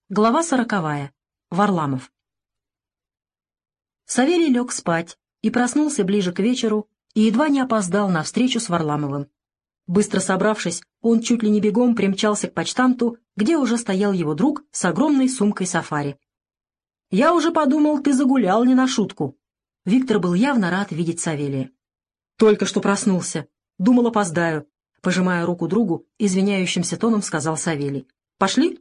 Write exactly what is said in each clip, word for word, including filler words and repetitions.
Глава сороковая. Варламов. Савелий лег спать и проснулся ближе к вечеру и едва не опоздал на встречу с Варламовым. Быстро собравшись, он чуть ли не бегом примчался к почтамту, где уже стоял его друг с огромной сумкой сафари. «Я уже подумал, ты загулял не на шутку». Виктор был явно рад видеть Савелия. «Только что проснулся. Думал, опоздаю», — пожимая руку другу, извиняющимся тоном сказал Савелий. «Пошли?»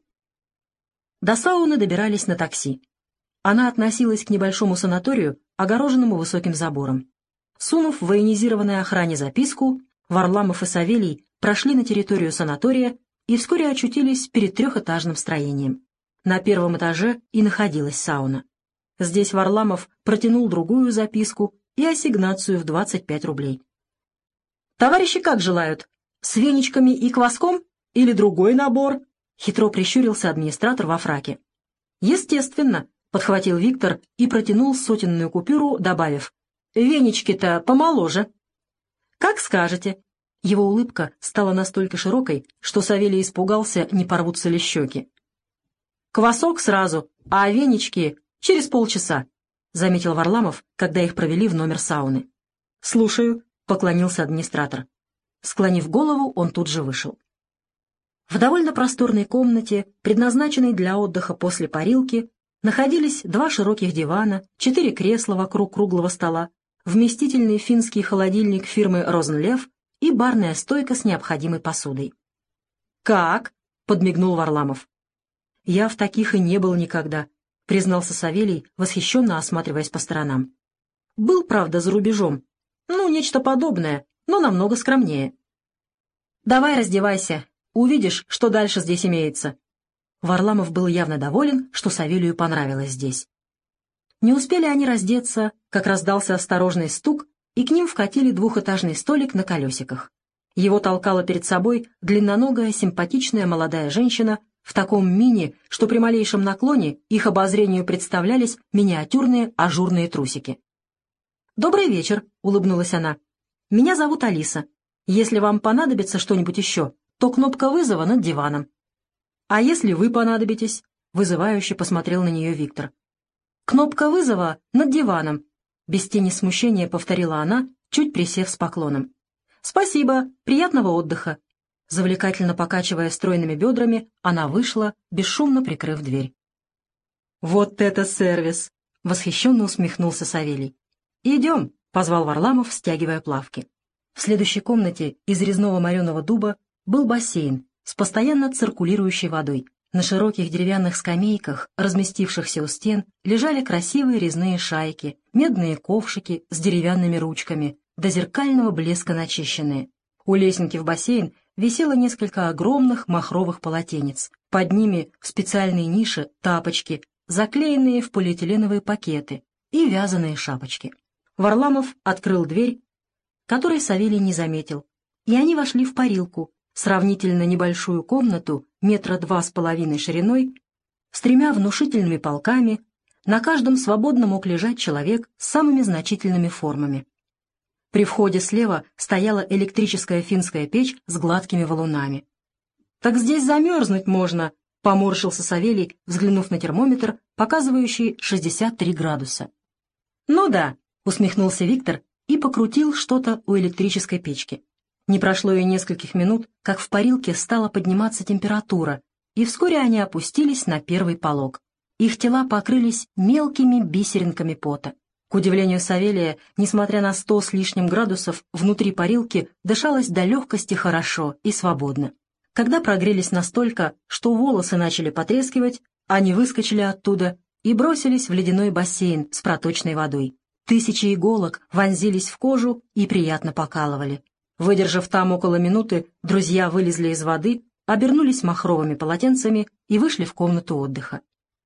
До сауны добирались на такси. Она относилась к небольшому санаторию, огороженному высоким забором. Сунув в военизированной охране записку, Варламов и Савелий прошли на территорию санатория и вскоре очутились перед трехэтажным строением. На первом этаже и находилась сауна. Здесь Варламов протянул другую записку и ассигнацию в двадцать пять рублей. «Товарищи как желают? С веничками и кваском или другой набор?» — хитро прищурился администратор во фраке. «Естественно», — подхватил Виктор и протянул сотенную купюру, добавив: «Венички-то помоложе». «Как скажете». Его улыбка стала настолько широкой, что Савелий испугался, не порвутся ли щеки. «Квасок сразу, а венички через полчаса», — заметил Варламов, когда их провели в номер сауны. «Слушаю», — поклонился администратор. Склонив голову, он тут же вышел. В довольно просторной комнате, предназначенной для отдыха после парилки, находились два широких дивана, четыре кресла вокруг круглого стола, вместительный финский холодильник фирмы «Розенлев» и барная стойка с необходимой посудой. «Как?» — подмигнул Варламов. «Я в таких и не был никогда», — признался Савелий, восхищенно осматриваясь по сторонам. «Был, правда, за рубежом. Ну, нечто подобное, но намного скромнее». «Давай раздевайся. Увидишь, что дальше здесь имеется». Варламов был явно доволен, что Савелию понравилось здесь. Не успели они раздеться, как раздался осторожный стук, и к ним вкатили двухэтажный столик на колесиках. Его толкала перед собой длинноногая, симпатичная молодая женщина в таком мини, что при малейшем наклоне их обозрению представлялись миниатюрные ажурные трусики. «Добрый вечер», — улыбнулась она. «Меня зовут Алиса. Если вам понадобится что-нибудь еще, то кнопка вызова над диваном». «А если вы понадобитесь?» — вызывающе посмотрел на нее Виктор. «Кнопка вызова над диваном», — без тени смущения повторила она, чуть присев с поклоном. «Спасибо, приятного отдыха». Завлекательно покачивая стройными бедрами, она вышла, бесшумно прикрыв дверь. «Вот это сервис!» — восхищенно усмехнулся Савелий. «Идем», — позвал Варламов, стягивая плавки. В следующей комнате из резного мореного дуба был бассейн с постоянно циркулирующей водой. На широких деревянных скамейках, разместившихся у стен, лежали красивые резные шайки, медные ковшики с деревянными ручками, до зеркального блеска начищенные. У лесенки в бассейн висело несколько огромных махровых полотенец. Под ними в специальной нише тапочки, заклеенные в полиэтиленовые пакеты, и вязаные шапочки. Варламов открыл дверь, которой Савелий не заметил, и они вошли в парилку, сравнительно небольшую комнату, метра два с половиной шириной, с тремя внушительными полками, на каждом свободно мог лежать человек с самыми значительными формами. При входе слева стояла электрическая финская печь с гладкими валунами. «Так здесь замерзнуть можно», — поморщился Савелий, взглянув на термометр, показывающий шестьдесят три градуса. «Ну да», — усмехнулся Виктор и покрутил что-то у электрической печки. Не прошло и нескольких минут, как в парилке стала подниматься температура, и вскоре они опустились на первый полог. Их тела покрылись мелкими бисеринками пота. К удивлению Савелия, несмотря на сто с лишним градусов, внутри парилки дышалось до легкости хорошо и свободно. Когда прогрелись настолько, что волосы начали потрескивать, они выскочили оттуда и бросились в ледяной бассейн с проточной водой. Тысячи иголок вонзились в кожу и приятно покалывали. Выдержав там около минуты, друзья вылезли из воды, обернулись махровыми полотенцами и вышли в комнату отдыха.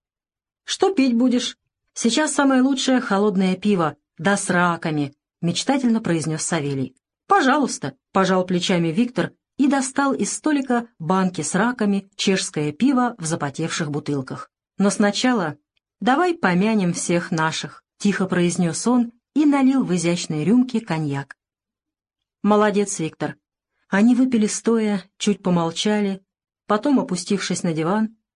«Что пить будешь? Сейчас самое лучшее холодное пиво, да с раками», — мечтательно произнес Савелий. «Пожалуйста», — пожал плечами Виктор и достал из столика банки с раками, чешское пиво в запотевших бутылках. «Но сначала давай помянем всех наших», — тихо произнес он и налил в изящные рюмки коньяк. «Молодец, Виктор». Они выпили стоя, чуть помолчали, потом, опустившись на диван,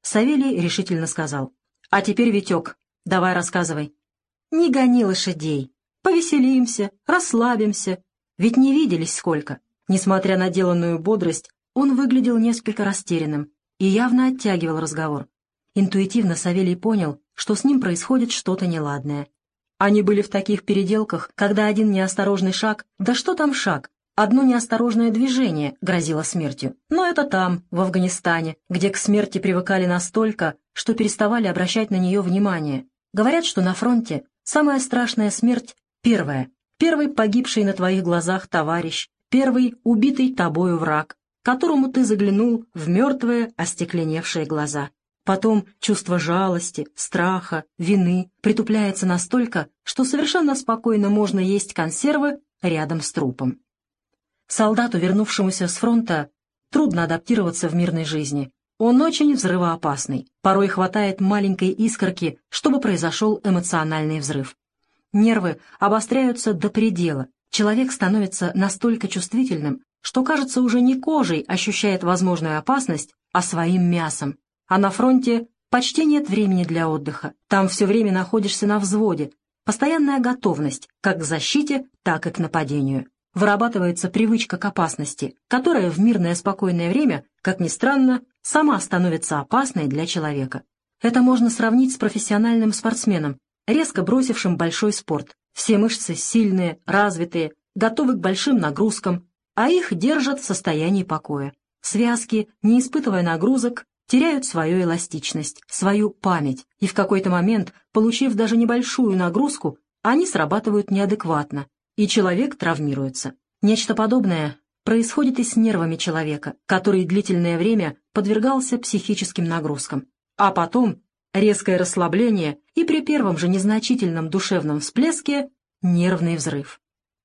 Савелий решительно сказал: «А теперь, Витек, давай рассказывай». «Не гони лошадей. Повеселимся, расслабимся. Ведь не виделись сколько». Несмотря на деланную бодрость, он выглядел несколько растерянным и явно оттягивал разговор. Интуитивно Савелий понял, что с ним происходит что-то неладное. Они были в таких переделках, когда один неосторожный шаг, да что там шаг, одно неосторожное движение грозило смертью. Но это там, в Афганистане, где к смерти привыкали настолько, что переставали обращать на нее внимание. Говорят, что на фронте самая страшная смерть — первая. Первый погибший на твоих глазах товарищ, первый убитый тобою враг, которому ты заглянул в мертвые остекленевшие глаза. Потом чувство жалости, страха, вины притупляется настолько, что совершенно спокойно можно есть консервы рядом с трупом. Солдату, вернувшемуся с фронта, трудно адаптироваться в мирной жизни. Он очень взрывоопасный. Порой хватает маленькой искорки, чтобы произошел эмоциональный взрыв. Нервы обостряются до предела. Человек становится настолько чувствительным, что, кажется, уже не кожей ощущает возможную опасность, а своим мясом. А на фронте почти нет времени для отдыха. Там все время находишься на взводе. Постоянная готовность как к защите, так и к нападению. Вырабатывается привычка к опасности, которая в мирное спокойное время, как ни странно, сама становится опасной для человека. Это можно сравнить с профессиональным спортсменом, резко бросившим большой спорт. Все мышцы сильные, развитые, готовы к большим нагрузкам, а их держат в состоянии покоя. Связки, не испытывая нагрузок, теряют свою эластичность, свою память, и в какой-то момент, получив даже небольшую нагрузку, они срабатывают неадекватно, и человек травмируется. Нечто подобное происходит и с нервами человека, который длительное время подвергался психическим нагрузкам. А потом резкое расслабление и при первом же незначительном душевном всплеске нервный взрыв.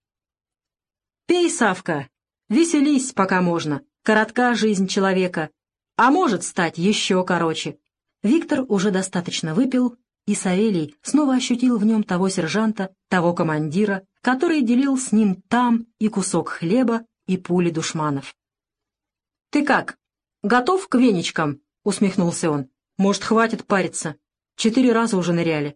«Пей, Савка, веселись, пока можно, коротка жизнь человека, а может стать еще короче». Виктор уже достаточно выпил, и Савелий снова ощутил в нем того сержанта, того командира, который делил с ним там и кусок хлеба, и пули душманов. «Ты как, готов к веничкам?» — усмехнулся он. «Может, хватит париться? Четыре раза уже ныряли».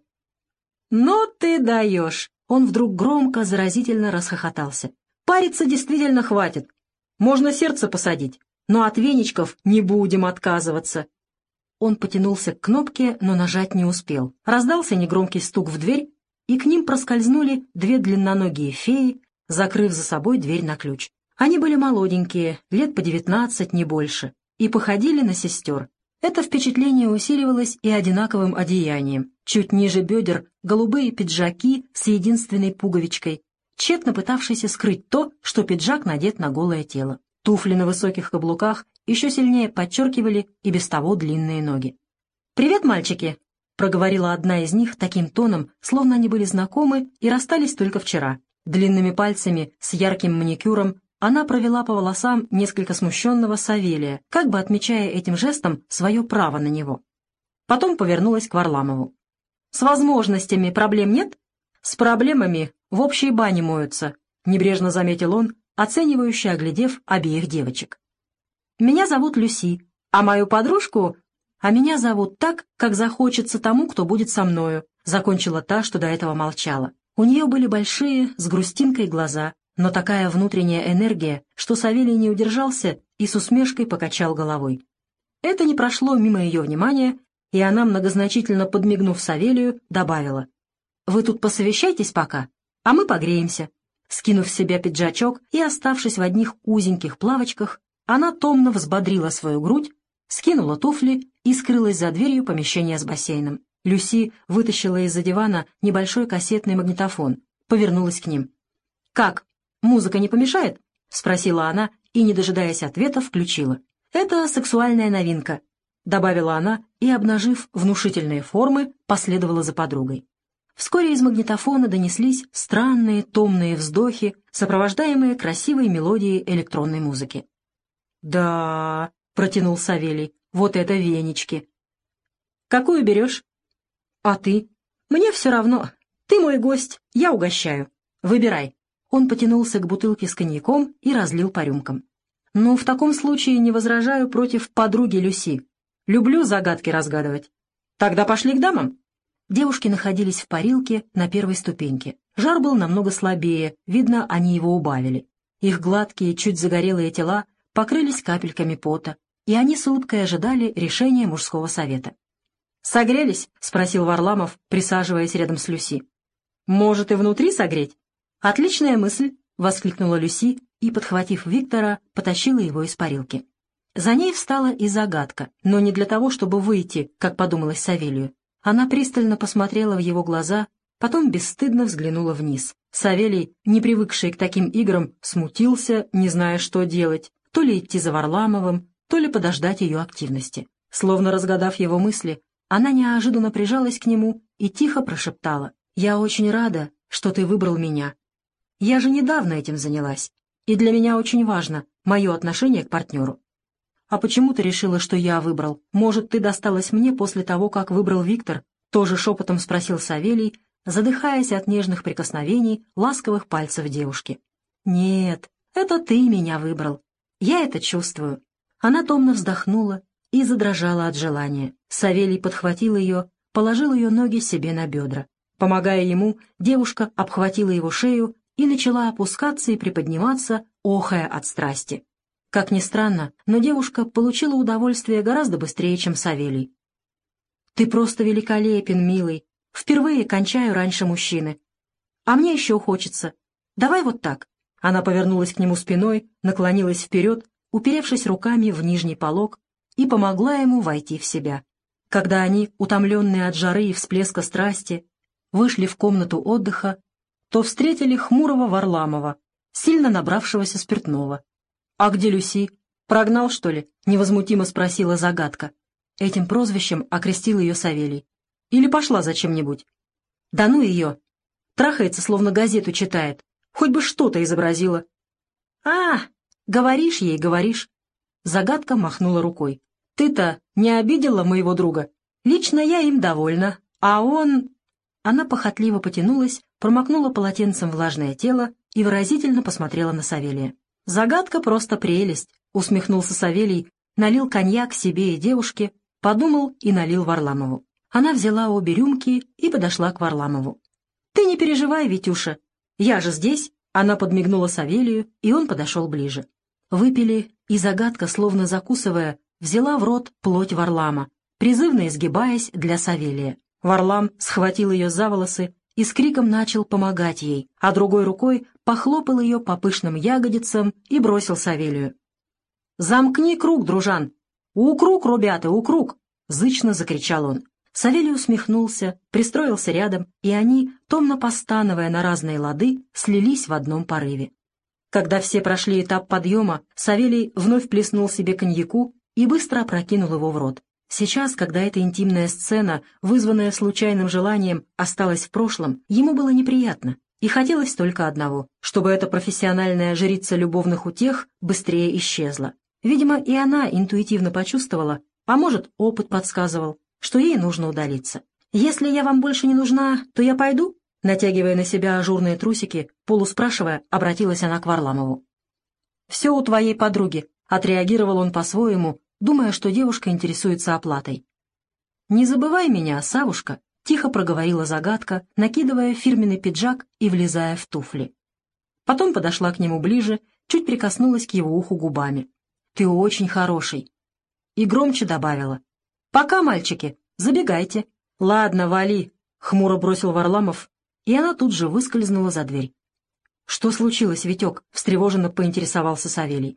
«Ну ты даешь!» — он вдруг громко, заразительно расхохотался. «Париться действительно хватит. Можно сердце посадить, но от веничков не будем отказываться». Он потянулся к кнопке, но нажать не успел. Раздался негромкий стук в дверь, и к ним проскользнули две длинноногие феи, закрыв за собой дверь на ключ. Они были молоденькие, лет по девятнадцать, не больше, и походили на сестер. Это впечатление усиливалось и одинаковым одеянием. Чуть ниже бедер голубые пиджаки с единственной пуговичкой, тщетно пытавшиеся скрыть то, что пиджак надет на голое тело. Туфли на высоких каблуках еще сильнее подчеркивали и без того длинные ноги. «Привет, мальчики!» — проговорила одна из них таким тоном, словно они были знакомы и расстались только вчера. Длинными пальцами с ярким маникюром она провела по волосам несколько смущенного Савелия, как бы отмечая этим жестом свое право на него. Потом повернулась к Варламову. «С возможностями проблем нет?» «С проблемами в общей бане моются», — небрежно заметил он, оценивающе оглядев обеих девочек. «Меня зовут Люси, а мою подружку... А меня зовут так, как захочется тому, кто будет со мною», — закончила та, что до этого молчала. У нее были большие, с грустинкой глаза, но такая внутренняя энергия, что Савелий не удержался и с усмешкой покачал головой. Это не прошло мимо ее внимания, и она, многозначительно подмигнув Савелию, добавила: «Вы тут посовещайтесь пока, а мы погреемся». Скинув с себя пиджачок и оставшись в одних узеньких плавочках, она томно взбодрила свою грудь, скинула туфли и скрылась за дверью помещения с бассейном. Люси вытащила из-за дивана небольшой кассетный магнитофон, повернулась к ним. «Как, музыка не помешает?» — спросила она и, не дожидаясь ответа, включила. «Это сексуальная новинка», — добавила она и, обнажив внушительные формы, последовала за подругой. Вскоре из магнитофона донеслись странные томные вздохи, сопровождаемые красивой мелодией электронной музыки. «Да», — протянул Савелий, — «вот это венички». «Какую берешь?» «А ты?» «Мне все равно. Ты мой гость, я угощаю. Выбирай». Он потянулся к бутылке с коньяком и разлил по рюмкам. «Ну, в таком случае не возражаю против подруги Люси. Люблю загадки разгадывать. Тогда пошли к дамам». Девушки находились в парилке на первой ступеньке. Жар был намного слабее, видно, они его убавили. Их гладкие, чуть загорелые тела покрылись капельками пота, и они с улыбкой ожидали решения мужского совета. «Согрелись?» — спросил Варламов, присаживаясь рядом с Люси. «Может, и внутри согреть?» «Отличная мысль!» — воскликнула Люси и, подхватив Виктора, потащила его из парилки. За ней встала и загадка, но не для того, чтобы выйти, как подумалось Савелию. Она пристально посмотрела в его глаза, потом бесстыдно взглянула вниз. Савелий, не привыкший к таким играм, смутился, не зная, что делать, то ли идти за Варламовым, то ли подождать ее активности. Словно разгадав его мысли, она неожиданно прижалась к нему и тихо прошептала: «Я очень рада, что ты выбрал меня. Я же недавно этим занялась, и для меня очень важно мое отношение к партнеру». «А почему ты решила, что я выбрал? Может, ты досталась мне после того, как выбрал Виктор?» Тоже шепотом спросил Савелий, задыхаясь от нежных прикосновений ласковых пальцев девушки. «Нет, это ты меня выбрал. Я это чувствую». Она томно вздохнула и задрожала от желания. Савелий подхватил ее, положил ее ноги себе на бедра. Помогая ему, девушка обхватила его шею и начала опускаться и приподниматься, охая от страсти. Как ни странно, но девушка получила удовольствие гораздо быстрее, чем Савелий. «Ты просто великолепен, милый. Впервые кончаю раньше мужчины. А мне еще хочется. Давай вот так». Она повернулась к нему спиной, наклонилась вперед, уперевшись руками в нижний полог, и помогла ему войти в себя. Когда они, утомленные от жары и всплеска страсти, вышли в комнату отдыха, то встретили хмурого Варламова, сильно набравшегося спиртного. «А где Люси? Прогнал, что ли?» — невозмутимо спросила загадка. Этим прозвищем окрестил ее Савелий. «Или пошла за чем-нибудь?» «Да ну ее! Трахается, словно газету читает. Хоть бы что-то изобразила». «А, говоришь ей, говоришь». Загадка махнула рукой. «Ты-то не обидела моего друга? Лично я им довольна, а он...» Она похотливо потянулась, промокнула полотенцем влажное тело и выразительно посмотрела на Савелия. «Загадка просто прелесть», — усмехнулся Савелий, налил коньяк себе и девушке, подумал и налил Варламову. Она взяла обе рюмки и подошла к Варламову. «Ты не переживай, Витюша, я же здесь», — она подмигнула Савелию, и он подошел ближе. Выпили, и загадка, словно закусывая, взяла в рот плоть Варлама, призывно изгибаясь для Савелия. Варлам схватил ее за волосы и с криком начал помогать ей, а другой рукой похлопал ее по пышным ягодицам и бросил Савелию. «Замкни круг, дружан! Укруг, ребята, укруг!» — зычно закричал он. Савелий усмехнулся, пристроился рядом, и они, томно постановая на разные лады, слились в одном порыве. Когда все прошли этап подъема, Савелий вновь плеснул себе коньяку и быстро опрокинул его в рот. Сейчас, когда эта интимная сцена, вызванная случайным желанием, осталась в прошлом, ему было неприятно, и хотелось только одного, чтобы эта профессиональная жрица любовных утех быстрее исчезла. Видимо, и она интуитивно почувствовала, а может, опыт подсказывал, что ей нужно удалиться. «Если я вам больше не нужна, то я пойду?» Натягивая на себя ажурные трусики, полуспрашивая, обратилась она к Варламову. «Все у твоей подруги», — отреагировал он по-своему, думая, что девушка интересуется оплатой. «Не забывай меня, Савушка», — тихо проговорила загадка, накидывая фирменный пиджак и влезая в туфли. Потом подошла к нему ближе, чуть прикоснулась к его уху губами. «Ты очень хороший». И громче добавила. «Пока, мальчики, забегайте». «Ладно, вали», — хмуро бросил Варламов, и она тут же выскользнула за дверь. «Что случилось, Витек?» — встревоженно поинтересовался Савелий.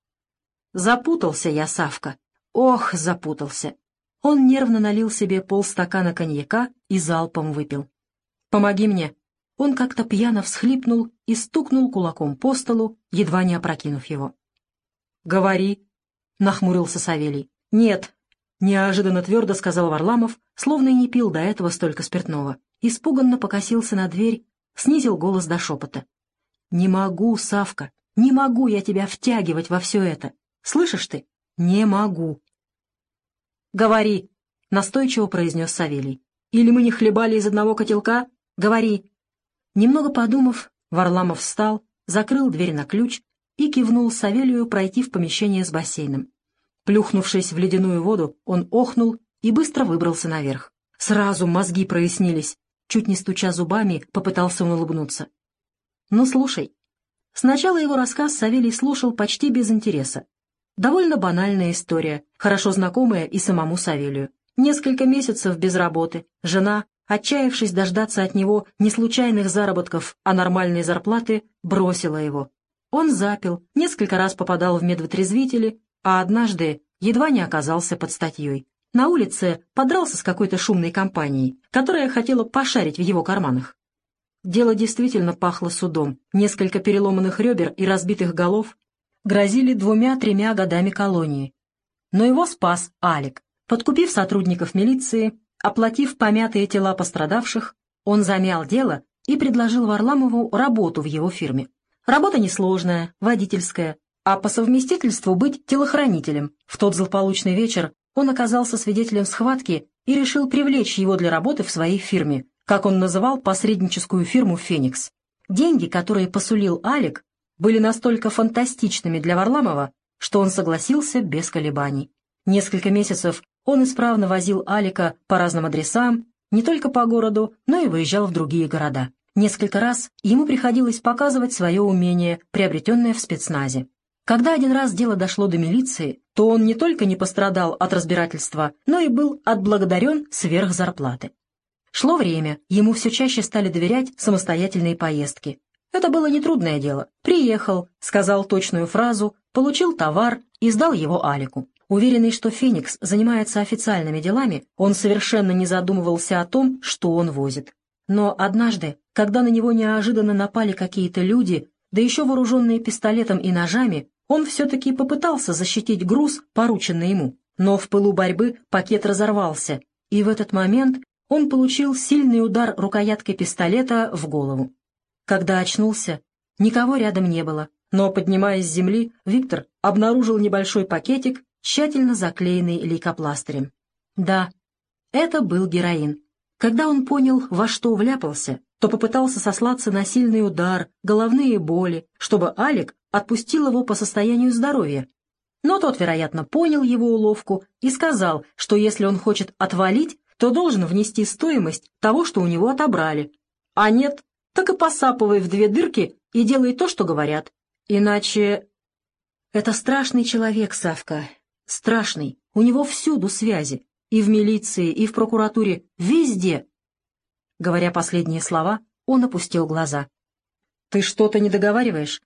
«Запутался я, Савка. Ох, запутался». Он нервно налил себе полстакана коньяка и залпом выпил. «Помоги мне». Он как-то пьяно всхлипнул и стукнул кулаком по столу, едва не опрокинув его. «Говори», — нахмурился Савелий. «Нет», — неожиданно твердо сказал Варламов, словно и не пил до этого столько спиртного. Испуганно покосился на дверь, снизил голос до шепота. «Не могу, Савка, не могу я тебя втягивать во все это. Слышишь ты? Не могу». «Говори», — настойчиво произнес Савелий. «Или мы не хлебали из одного котелка? Говори». Немного подумав, Варламов встал, закрыл дверь на ключ и кивнул Савелию пройти в помещение с бассейном. Плюхнувшись в ледяную воду, он охнул и быстро выбрался наверх. Сразу мозги прояснились. Чуть не стуча зубами, попытался он улыбнуться. «Ну, слушай». Сначала его рассказ Савелий слушал почти без интереса. Довольно банальная история, хорошо знакомая и самому Савелию. Несколько месяцев без работы, жена, отчаявшись дождаться от него не случайных заработков, а нормальной зарплаты, бросила его. Он запил, несколько раз попадал в медвотрезвители, а однажды едва не оказался под статьей. На улице подрался с какой-то шумной компанией, которая хотела пошарить в его карманах. Дело действительно пахло судом. Несколько переломанных ребер и разбитых голов грозили двумя-тремя годами колонии. Но его спас Алик. Подкупив сотрудников милиции, оплатив помятые тела пострадавших, он замял дело и предложил Варламову работу в его фирме. Работа несложная, водительская, а по совместительству быть телохранителем. В тот злополучный вечер он оказался свидетелем схватки и решил привлечь его для работы в своей фирме, как он называл посредническую фирму «Феникс». Деньги, которые посулил Алик, были настолько фантастичными для Варламова, что он согласился без колебаний. Несколько месяцев он исправно возил Алика по разным адресам, не только по городу, но и выезжал в другие города. Несколько раз ему приходилось показывать свое умение, приобретенное в спецназе. Когда один раз дело дошло до милиции, то он не только не пострадал от разбирательства, но и был отблагодарен сверх зарплаты. Шло время, ему все чаще стали доверять самостоятельные поездки. Это было нетрудное дело. Приехал, сказал точную фразу, получил товар и сдал его Алику. Уверенный, что «Феникс» занимается официальными делами, он совершенно не задумывался о том, что он возит. Но однажды, когда на него неожиданно напали какие-то люди, да еще вооруженные пистолетом и ножами, он все-таки попытался защитить груз, порученный ему. Но в пылу борьбы пакет разорвался, и в этот момент он получил сильный удар рукояткой пистолета в голову. Когда очнулся, никого рядом не было, но, поднимаясь с земли, Виктор обнаружил небольшой пакетик, тщательно заклеенный лейкопластырем. Да, это был героин. Когда он понял, во что вляпался, то попытался сослаться на сильный удар, головные боли, чтобы Алик отпустил его по состоянию здоровья. Но тот, вероятно, понял его уловку и сказал, что если он хочет отвалить, то должен внести стоимость того, что у него отобрали. А нет, так и посапывай в две дырки и делай то, что говорят. Иначе... Это страшный человек, Савка. Страшный. У него всюду связи. И в милиции, и в прокуратуре. Везде. Говоря последние слова, он опустил глаза. Ты что-то не договариваешь?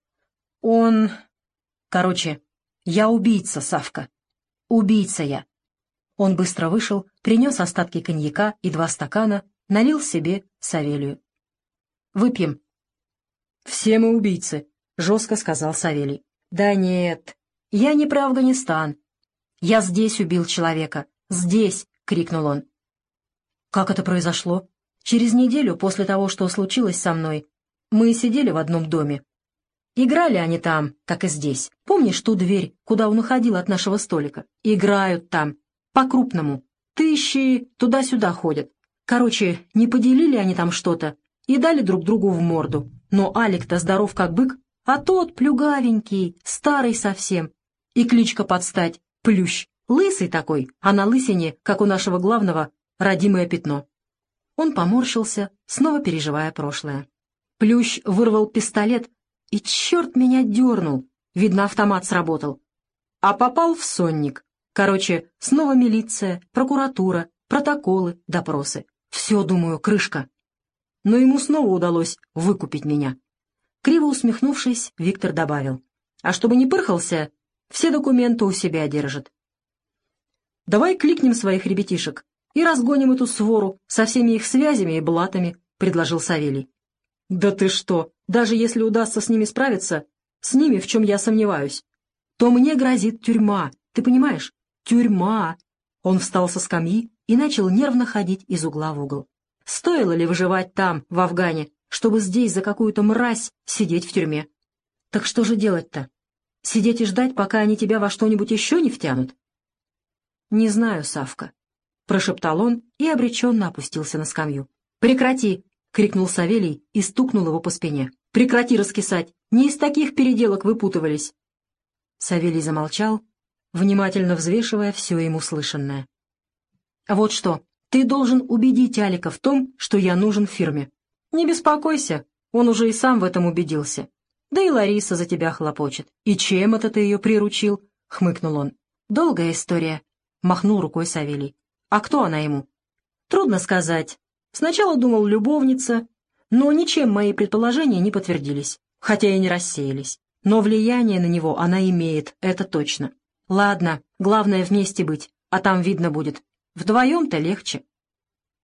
Он... Короче, я убийца, Савка. Убийца я. Он быстро вышел, принес остатки коньяка и два стакана, налил себе Савелию. «Выпьем». «Все мы убийцы», — жестко сказал Савелий. «Да нет, я не про Афганистан. Я здесь убил человека. Здесь!» — крикнул он. «Как это произошло?» «Через неделю после того, что случилось со мной, мы сидели в одном доме. Играли они там, как и здесь. Помнишь ту дверь, куда он уходил от нашего столика? Играют там, по-крупному. Тысячи туда-сюда ходят. Короче, не поделили они там что-то и дали друг другу в морду. Но Алик-то здоров как бык, а тот плюгавенький, старый совсем. И кличка под стать — Плющ. Лысый такой, а на лысине, как у нашего главного, родимое пятно». Он поморщился, снова переживая прошлое. Плющ вырвал пистолет и, черт меня, дернул. Видно, автомат сработал. А попал в сонник. Короче, снова милиция, прокуратура, протоколы, допросы. Все, думаю, крышка. Но ему снова удалось выкупить меня. Криво усмехнувшись, Виктор добавил. А чтобы не пырхался, все документы у себя держит. «Давай кликнем своих ребятишек и разгоним эту свору со всеми их связями и блатами», — предложил Савелий. «Да ты что, даже если удастся с ними справиться, с ними, в чем я сомневаюсь, то мне грозит тюрьма, ты понимаешь? Тюрьма!» Он встал со скамьи и начал нервно ходить из угла в угол. Стоило ли выживать там, в Афгане, чтобы здесь за какую-то мразь сидеть в тюрьме? Так что же делать-то? Сидеть и ждать, пока они тебя во что-нибудь еще не втянут? «Не знаю, Савка», — прошептал он и обреченно опустился на скамью. «Прекрати!» — крикнул Савелий и стукнул его по спине. «Прекрати раскисать! Не из таких переделок выпутывались!» Савелий замолчал внимательно взвешивая все им услышанное. «Вот что, ты должен убедить Алика в том, что я нужен фирме. Не беспокойся, он уже и сам в этом убедился. Да и Лариса за тебя хлопочет. И чем это ты ее приручил?» — хмыкнул он. «Долгая история», — махнул рукой Савелий. «А кто она ему?» «Трудно сказать. Сначала думал, любовница, но ничем мои предположения не подтвердились, хотя и не рассеялись. Но влияние на него она имеет, это точно. Ладно, главное вместе быть, а там видно будет. Вдвоем-то легче».